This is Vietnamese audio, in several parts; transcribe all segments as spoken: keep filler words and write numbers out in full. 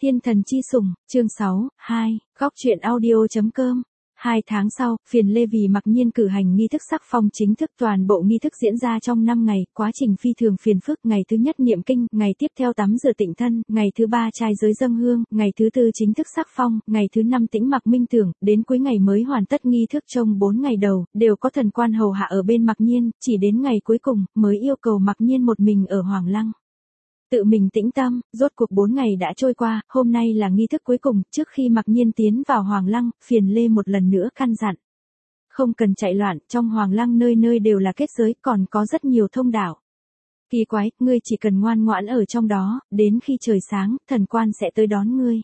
Thiên thần chi sủng, chương sáu, hai, góc truyện audio.com. Hai tháng sau, Phiền Lê vì Mặc Nhiên cử hành nghi thức sắc phong chính thức, toàn bộ nghi thức diễn ra trong năm ngày, quá trình phi thường phiền phức. Ngày thứ nhất niệm kinh, ngày tiếp theo tắm rửa tịnh thân, ngày thứ ba trai giới dâng hương, ngày thứ tư chính thức sắc phong, ngày thứ năm tĩnh mặc minh tưởng, đến cuối ngày mới hoàn tất nghi thức. Trong bốn ngày đầu, đều có thần quan hầu hạ ở bên Mặc Nhiên, chỉ đến ngày cuối cùng, mới yêu cầu Mặc Nhiên một mình ở Hoàng Lăng. Tự mình tĩnh tâm, rốt cuộc bốn ngày đã trôi qua, hôm nay là nghi thức cuối cùng, trước khi Mặc Nhiên tiến vào Hoàng Lăng, Phiền Lê một lần nữa căn dặn. Không cần chạy loạn, trong Hoàng Lăng nơi nơi đều là kết giới, còn có rất nhiều thông đạo. Kỳ quái, ngươi chỉ cần ngoan ngoãn ở trong đó, đến khi trời sáng, thần quan sẽ tới đón ngươi.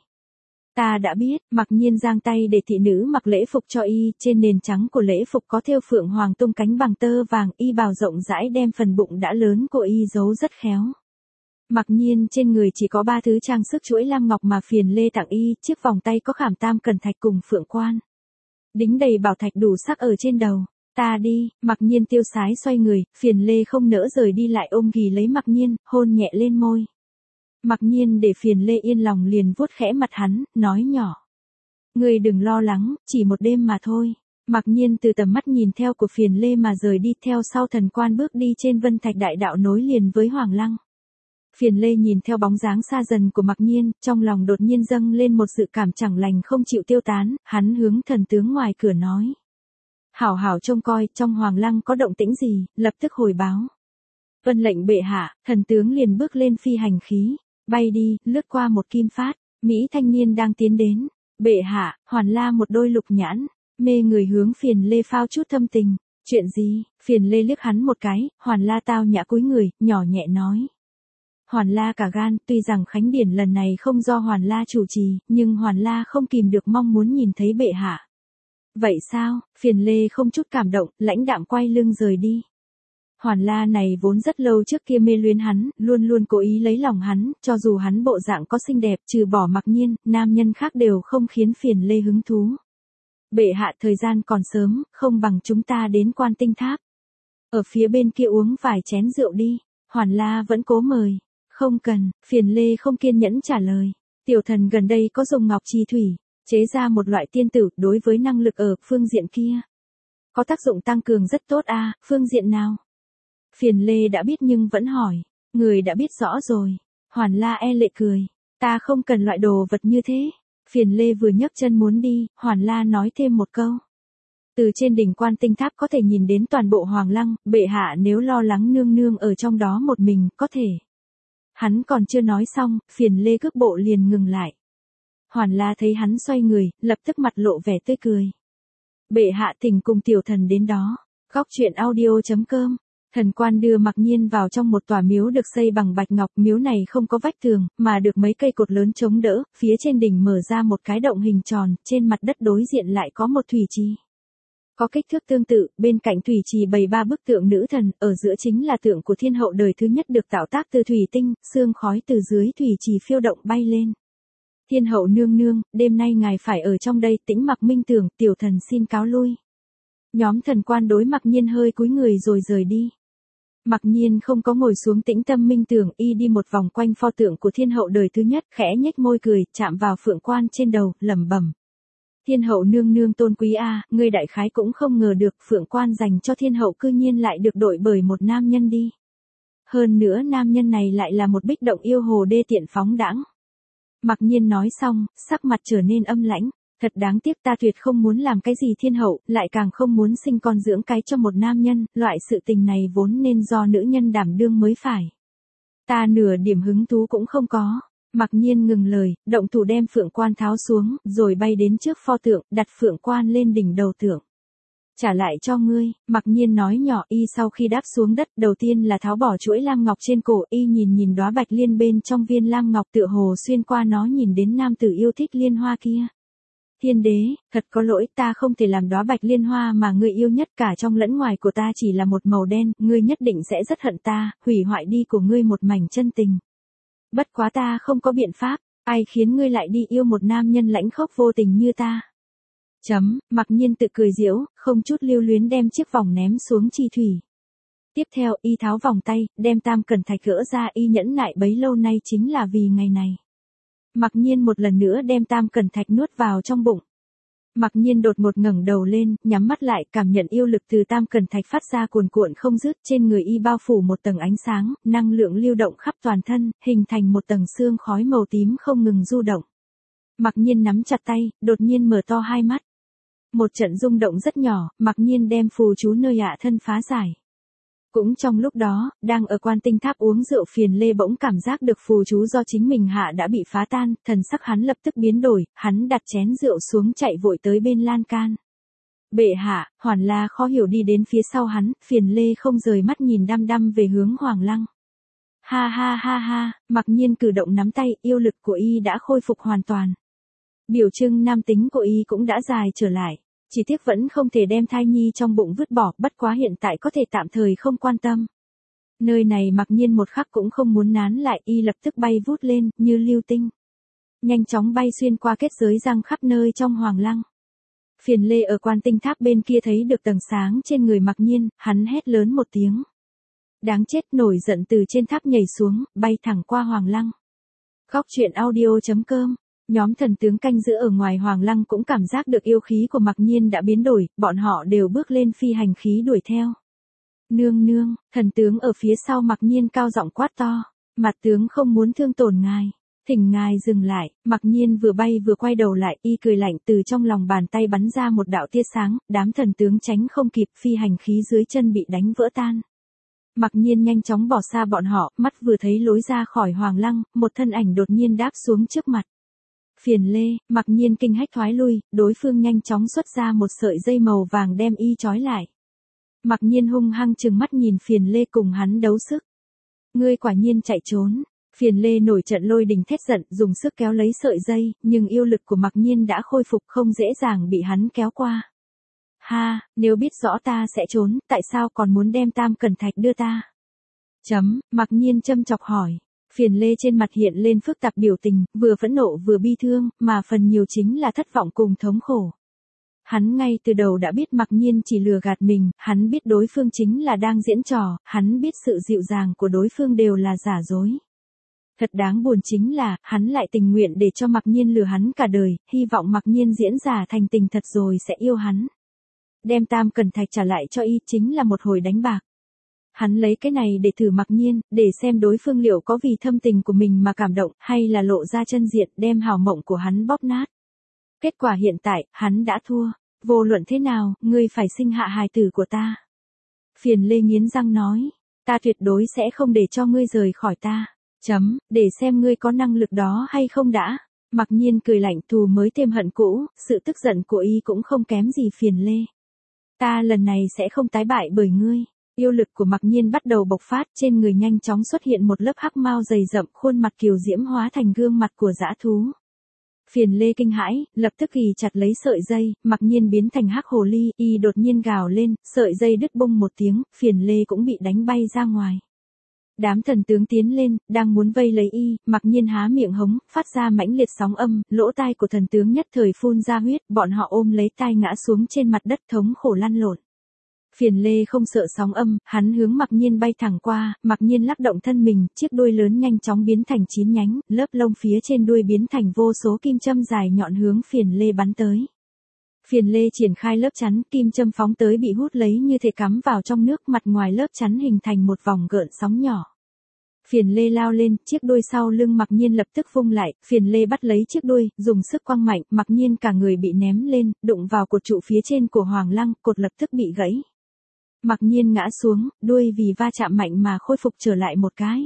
Ta đã biết. Mặc Nhiên giang tay để thị nữ mặc lễ phục cho y, trên nền trắng của lễ phục có thêu phượng hoàng tung cánh bằng tơ vàng, y bào rộng rãi đem phần bụng đã lớn của y giấu rất khéo. Mặc Nhiên trên người chỉ có ba thứ trang sức chuỗi lam ngọc mà Phiền Lê tặng y, chiếc vòng tay có khảm tam cẩn thạch cùng phượng quan. Đính đầy bảo thạch đủ sắc ở trên đầu. Ta đi. Mặc Nhiên tiêu sái xoay người, Phiền Lê không nỡ rời đi lại ôm ghì lấy Mặc Nhiên, hôn nhẹ lên môi. Mặc Nhiên để Phiền Lê yên lòng liền vuốt khẽ mặt hắn, nói nhỏ. Ngươi đừng lo lắng, chỉ một đêm mà thôi. Mặc Nhiên từ tầm mắt nhìn theo của Phiền Lê mà rời đi, theo sau thần quan bước đi trên vân thạch đại đạo nối liền với Hoàng Lăng. Phiền Lê nhìn theo bóng dáng xa dần của Mặc Nhiên, trong lòng đột nhiên dâng lên một dự cảm chẳng lành không chịu tiêu tán, hắn hướng thần tướng ngoài cửa nói. Hảo hảo trông coi, trong Hoàng Lăng có động tĩnh gì, lập tức hồi báo. Vân lệnh bệ hạ. Thần tướng liền bước lên phi hành khí, bay đi, lướt qua một kim phát, Mỹ thanh niên đang tiến đến. Bệ hạ. Hoàn La một đôi lục nhãn, mê người hướng Phiền Lê phao chút thâm tình. Chuyện gì? Phiền Lê liếc hắn một cái, Hoàn La tao nhã cúi người, nhỏ nhẹ nói. Hoàn La cả gan, tuy rằng khánh điển lần này không do Hoàn La chủ trì, nhưng Hoàn La không kìm được mong muốn nhìn thấy bệ hạ. Vậy sao? Phiền Lê không chút cảm động, lãnh đạm quay lưng rời đi. Hoàn La này vốn rất lâu trước kia mê luyến hắn, luôn luôn cố ý lấy lòng hắn, cho dù hắn bộ dạng có xinh đẹp, trừ bỏ Mặc Nhiên, nam nhân khác đều không khiến Phiền Lê hứng thú. Bệ hạ, thời gian còn sớm, không bằng chúng ta đến Quan Tinh Tháp. Ở phía bên kia uống vài chén rượu đi. Hoàn La vẫn cố mời. Không cần. Phiền Lê không kiên nhẫn trả lời. Tiểu thần gần đây có dùng ngọc trì thủy, chế ra một loại tiên tử, đối với năng lực ở phương diện kia có tác dụng tăng cường rất tốt a. À, phương diện nào? Phiền Lê đã biết nhưng vẫn hỏi. Người đã biết rõ rồi. Hoàn La e lệ cười. Ta không cần loại đồ vật như thế. Phiền Lê vừa nhấc chân muốn đi, Hoàn La nói thêm một câu. Từ trên đỉnh Quan Tinh Tháp có thể nhìn đến toàn bộ Hoàng Lăng, bệ hạ nếu lo lắng nương nương ở trong đó một mình, có thể. Hắn còn chưa nói xong, Phiền Lê cước bộ liền ngừng lại. Hoàn La thấy hắn xoay người, lập tức mặt lộ vẻ tươi cười. Bệ hạ thỉnh cùng tiểu thần đến đó. Góc truyện audio.com. Thần quan đưa Mặc Nhiên vào trong một tòa miếu được xây bằng bạch ngọc, miếu này không có vách tường, mà được mấy cây cột lớn chống đỡ, phía trên đỉnh mở ra một cái động hình tròn, trên mặt đất đối diện lại có một thủy trì. Có kích thước tương tự, bên cạnh thủy trì bày ba bức tượng nữ thần, ở giữa chính là tượng của thiên hậu đời thứ nhất được tạo tác từ thủy tinh, sương khói từ dưới thủy trì phiêu động bay lên. Thiên hậu nương nương, đêm nay ngài phải ở trong đây, tĩnh mặc minh tưởng, tiểu thần xin cáo lui. Nhóm thần quan đối Mặc Nhiên hơi cúi người rồi rời đi. Mặc Nhiên không có ngồi xuống tĩnh tâm minh tưởng, y đi một vòng quanh pho tượng của thiên hậu đời thứ nhất, khẽ nhếch môi cười, chạm vào phượng quan trên đầu, lẩm bẩm. Thiên hậu nương nương tôn quý a, à, ngươi đại khái cũng không ngờ được phượng quan dành cho thiên hậu cư nhiên lại được đổi bởi một nam nhân đi. Hơn nữa nam nhân này lại là một bích động yêu hồ đê tiện phóng đãng. Mặc Nhiên nói xong, sắc mặt trở nên âm lãnh. Thật đáng tiếc, ta tuyệt không muốn làm cái gì thiên hậu, lại càng không muốn sinh con dưỡng cái cho một nam nhân, loại sự tình này vốn nên do nữ nhân đảm đương mới phải. Ta nửa điểm hứng thú cũng không có. Mặc Nhiên ngừng lời, động thủ đem phượng quan tháo xuống, rồi bay đến trước pho tượng, đặt phượng quan lên đỉnh đầu tượng. Trả lại cho ngươi. Mặc Nhiên nói nhỏ, y sau khi đáp xuống đất, đầu tiên là tháo bỏ chuỗi lam ngọc trên cổ, y nhìn nhìn đóa bạch liên bên trong viên lam ngọc, tựa hồ xuyên qua nó nhìn đến nam tử yêu thích liên hoa kia. Thiên đế, thật có lỗi, ta không thể làm đóa bạch liên hoa mà ngươi yêu nhất, cả trong lẫn ngoài của ta chỉ là một màu đen, ngươi nhất định sẽ rất hận ta, hủy hoại đi của ngươi một mảnh chân tình. Bất quá ta không có biện pháp, ai khiến ngươi lại đi yêu một nam nhân lãnh khốc vô tình như ta. Chấm. Mặc Nhiên tự cười giễu, không chút lưu luyến đem chiếc vòng ném xuống chi thủy. Tiếp theo, y tháo vòng tay, đem tam cẩn thạch gỡ ra, y nhẫn nại bấy lâu nay chính là vì ngày này. Mặc nhiên một lần nữa đem tam cẩn thạch nuốt vào trong bụng. Mặc nhiên đột ngột ngẩng đầu lên, nhắm mắt lại, cảm nhận yêu lực từ tam cẩn thạch phát ra cuồn cuộn không dứt, trên người y bao phủ một tầng ánh sáng, năng lượng lưu động khắp toàn thân, hình thành một tầng sương khói màu tím không ngừng du động. Mặc nhiên nắm chặt tay, đột nhiên mở to hai mắt. Một trận rung động rất nhỏ, mặc nhiên đem phù chú nơi ạ thân phá giải. Cũng trong lúc đó, đang ở Quan Tinh Tháp uống rượu Phiền Lê bỗng cảm giác được phù chú do chính mình hạ đã bị phá tan, thần sắc hắn lập tức biến đổi, hắn đặt chén rượu xuống chạy vội tới bên lan can. Bệ hạ, Hoàn La khó hiểu đi đến phía sau hắn, Phiền Lê không rời mắt nhìn đăm đăm về hướng Hoàng Lăng. Ha ha ha ha, mặc nhiên cử động nắm tay, yêu lực của y đã khôi phục hoàn toàn. Biểu trưng nam tính của y cũng đã dài trở lại. Chỉ tiếc vẫn không thể đem thai nhi trong bụng vứt bỏ, bất quá hiện tại có thể tạm thời không quan tâm. Nơi này mặc nhiên một khắc cũng không muốn nán lại, y lập tức bay vút lên, như lưu tinh. Nhanh chóng bay xuyên qua kết giới răng khắp nơi trong Hoàng Lăng. Phiền Lê ở Quan Tinh Tháp bên kia thấy được tầng sáng trên người mặc nhiên, hắn hét lớn một tiếng. Đáng chết, nổi giận từ trên tháp nhảy xuống, bay thẳng qua Hoàng Lăng. Góc truyện audio chấm com. Nhóm thần tướng canh giữ ở ngoài Hoàng Lăng cũng cảm giác được yêu khí của mặc nhiên đã biến đổi, bọn họ đều bước lên phi hành khí đuổi theo. Nương nương, thần tướng ở phía sau mặc nhiên cao giọng quát to, mặt tướng không muốn thương tổn ngài, thỉnh ngài dừng lại. Mặc nhiên vừa bay vừa quay đầu lại, y cười lạnh, từ trong lòng bàn tay bắn ra một đạo tia sáng, đám thần tướng tránh không kịp, phi hành khí dưới chân bị đánh vỡ tan. Mặc nhiên nhanh chóng bỏ xa bọn họ, mắt vừa thấy lối ra khỏi Hoàng Lăng, một thân ảnh đột nhiên đáp xuống trước mặt. Phiền Lê, mặc nhiên kinh hách thoái lui, đối phương nhanh chóng xuất ra một sợi dây màu vàng đem y trói lại. Mặc nhiên hung hăng trừng mắt nhìn Phiền Lê cùng hắn đấu sức. Ngươi quả nhiên chạy trốn. Phiền Lê nổi trận lôi đình thét giận, dùng sức kéo lấy sợi dây, nhưng yêu lực của mặc nhiên đã khôi phục, không dễ dàng bị hắn kéo qua. Ha, nếu biết rõ ta sẽ trốn, tại sao còn muốn đem tam cẩn thạch đưa ta? Chấm, mặc nhiên châm chọc hỏi. Phiền Lê trên mặt hiện lên phức tạp biểu tình, vừa phẫn nộ vừa bi thương, mà phần nhiều chính là thất vọng cùng thống khổ. Hắn ngay từ đầu đã biết mặc nhiên chỉ lừa gạt mình, hắn biết đối phương chính là đang diễn trò, hắn biết sự dịu dàng của đối phương đều là giả dối. Thật đáng buồn chính là, hắn lại tình nguyện để cho mặc nhiên lừa hắn cả đời, hy vọng mặc nhiên diễn giả thành tình thật rồi sẽ yêu hắn. Đem tam cẩn thạch trả lại cho y chính là một hồi đánh bạc. Hắn lấy cái này để thử mặc nhiên, để xem đối phương liệu có vì thâm tình của mình mà cảm động, hay là lộ ra chân diện đem hào mộng của hắn bóp nát. Kết quả hiện tại, hắn đã thua. Vô luận thế nào, ngươi phải sinh hạ hài tử của ta. Phiền Lê nghiến răng nói, ta tuyệt đối sẽ không để cho ngươi rời khỏi ta. Chấm, để xem ngươi có năng lực đó hay không đã. Mặc nhiên cười lạnh, thù mới thêm hận cũ, sự tức giận của y cũng không kém gì Phiền Lê. Ta lần này sẽ không tái bại bởi ngươi. Yêu lực của mặc nhiên bắt đầu bộc phát, trên người nhanh chóng xuất hiện một lớp hắc mao dày rậm, khuôn mặt kiều diễm hóa thành gương mặt của dã thú. Phiền Lê kinh hãi, lập tức ghi chặt lấy sợi dây, mặc nhiên biến thành hắc hồ ly, y đột nhiên gào lên, sợi dây đứt bung một tiếng, Phiền Lê cũng bị đánh bay ra ngoài. Đám thần tướng tiến lên, đang muốn vây lấy y, mặc nhiên há miệng hống, phát ra mãnh liệt sóng âm, lỗ tai của thần tướng nhất thời phun ra huyết, bọn họ ôm lấy tai ngã xuống trên mặt đất thống khổ lăn lộn. Phiền Lê không sợ sóng âm, hắn hướng mặc nhiên bay thẳng qua, mặc nhiên lắc động thân mình, chiếc đuôi lớn nhanh chóng biến thành chín nhánh, lớp lông phía trên đuôi biến thành vô số kim châm dài nhọn hướng Phiền Lê bắn tới. Phiền Lê triển khai lớp chắn, kim châm phóng tới bị hút lấy như thể cắm vào trong nước, mặt ngoài lớp chắn hình thành một vòng gợn sóng nhỏ. Phiền Lê lao lên, chiếc đuôi sau lưng mặc nhiên lập tức vung lại, Phiền Lê bắt lấy chiếc đuôi, dùng sức quăng mạnh, mặc nhiên cả người bị ném lên, đụng vào cột trụ phía trên của Hoàng Lăng, cột lập tức bị gãy. Mặc nhiên ngã xuống, đuôi vì va chạm mạnh mà khôi phục trở lại một cái.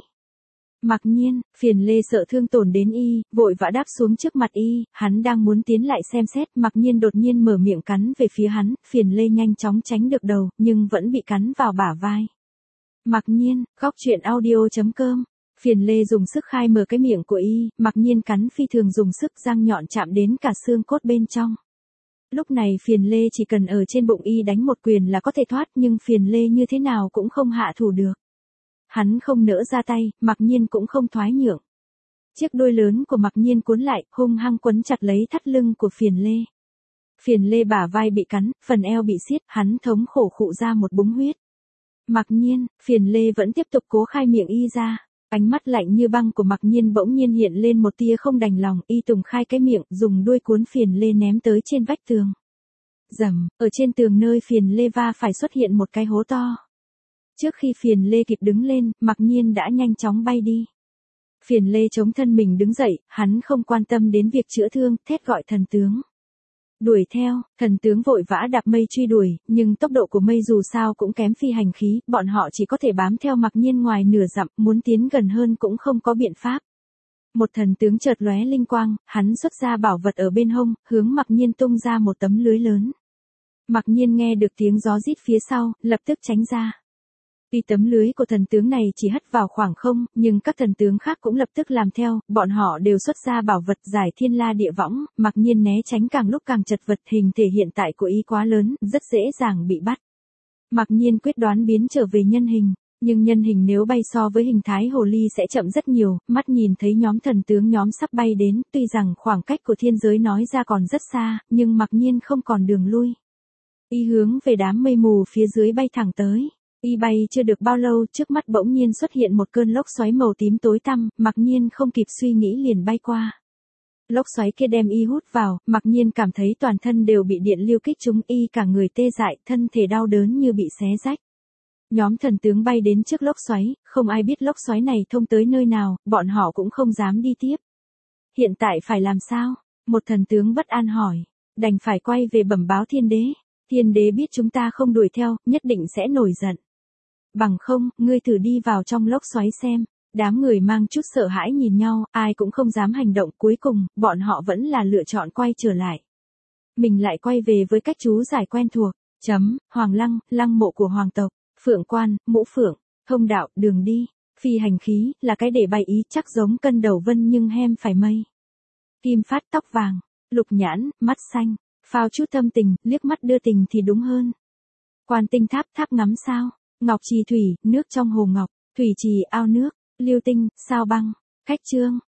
Mặc nhiên, Phiền Lê sợ thương tổn đến y, vội vã đáp xuống trước mặt y, hắn đang muốn tiến lại xem xét, mặc nhiên đột nhiên mở miệng cắn về phía hắn, Phiền Lê nhanh chóng tránh được đầu, nhưng vẫn bị cắn vào bả vai. Mặc nhiên, góc truyện audio chấm com. Phiền Lê dùng sức khai mở cái miệng của y, mặc nhiên cắn phi thường dùng sức, răng nhọn chạm đến cả xương cốt bên trong. Lúc này Phiền Lê chỉ cần ở trên bụng y đánh một quyền là có thể thoát, nhưng Phiền Lê như thế nào cũng không hạ thủ được. Hắn không nỡ ra tay, mặc nhiên cũng không thoái nhượng. Chiếc đuôi lớn của mặc nhiên cuốn lại, hung hăng quấn chặt lấy thắt lưng của Phiền Lê. Phiền Lê bả vai bị cắn, phần eo bị siết, hắn thống khổ khụ ra một búng huyết. Mặc nhiên, Phiền Lê vẫn tiếp tục cố khai miệng y ra. Ánh mắt lạnh như băng của Mặc Nhiên bỗng nhiên hiện lên một tia không đành lòng, y tùng khai cái miệng, dùng đuôi cuốn Phiền Lê ném tới trên vách tường. Rầm, ở trên tường nơi Phiền Lê va phải xuất hiện một cái hố to. Trước khi Phiền Lê kịp đứng lên, Mặc Nhiên đã nhanh chóng bay đi. Phiền Lê chống thân mình đứng dậy, hắn không quan tâm đến việc chữa thương, thét gọi thần tướng. Đuổi theo, thần tướng vội vã đạp mây truy đuổi, nhưng tốc độ của mây dù sao cũng kém phi hành khí, bọn họ chỉ có thể bám theo Mặc Nhiên ngoài nửa dặm, muốn tiến gần hơn cũng không có biện pháp. Một thần tướng chợt lóe linh quang, hắn xuất ra bảo vật ở bên hông, hướng Mặc Nhiên tung ra một tấm lưới lớn. Mặc Nhiên nghe được tiếng gió rít phía sau, lập tức tránh ra. Tuy tấm lưới của thần tướng này chỉ hất vào khoảng không, nhưng các thần tướng khác cũng lập tức làm theo, bọn họ đều xuất ra bảo vật giải thiên la địa võng, Mặc Nhiên né tránh càng lúc càng chật vật, hình thể hiện tại của y quá lớn, rất dễ dàng bị bắt. Mặc Nhiên quyết đoán biến trở về nhân hình, nhưng nhân hình nếu bay so với hình thái hồ ly sẽ chậm rất nhiều, mắt nhìn thấy nhóm thần tướng nhóm sắp bay đến, tuy rằng khoảng cách của thiên giới nói ra còn rất xa, nhưng Mặc Nhiên không còn đường lui. Y hướng về đám mây mù phía dưới bay thẳng tới. Y bay chưa được bao lâu, trước mắt bỗng nhiên xuất hiện một cơn lốc xoáy màu tím tối tăm, Mặc Nhiên không kịp suy nghĩ liền bay qua. Lốc xoáy kia đem y hút vào, Mặc Nhiên cảm thấy toàn thân đều bị điện lưu kích trúng, y cả người tê dại, thân thể đau đớn như bị xé rách. Nhóm thần tướng bay đến trước lốc xoáy, không ai biết lốc xoáy này thông tới nơi nào, bọn họ cũng không dám đi tiếp. Hiện tại phải làm sao? Một thần tướng bất an hỏi. Đành phải quay về bẩm báo thiên đế. Thiên đế biết chúng ta không đuổi theo, nhất định sẽ nổi giận. Bằng không, ngươi thử đi vào trong lốc xoáy xem. Đám người mang chút sợ hãi nhìn nhau, ai cũng không dám hành động, cuối cùng, bọn họ vẫn là lựa chọn quay trở lại. Mình lại quay về với cách chú giải quen thuộc. Chấm, Hoàng Lăng, lăng mộ của hoàng tộc, Phượng Quan, Mũ Phượng, thông đạo, đường đi, phi hành khí, là cái để bay ý, chắc giống cân đầu vân nhưng hem phải mây. Kim Phát tóc vàng, Lục Nhãn, mắt xanh, phao chút thâm tình, liếc mắt đưa tình thì đúng hơn. Quan Tinh Tháp, tháp ngắm sao, Ngọc Trì thủy, nước trong hồ ngọc, thủy trì ao nước, Lưu Tinh, sao băng, Khách Trương,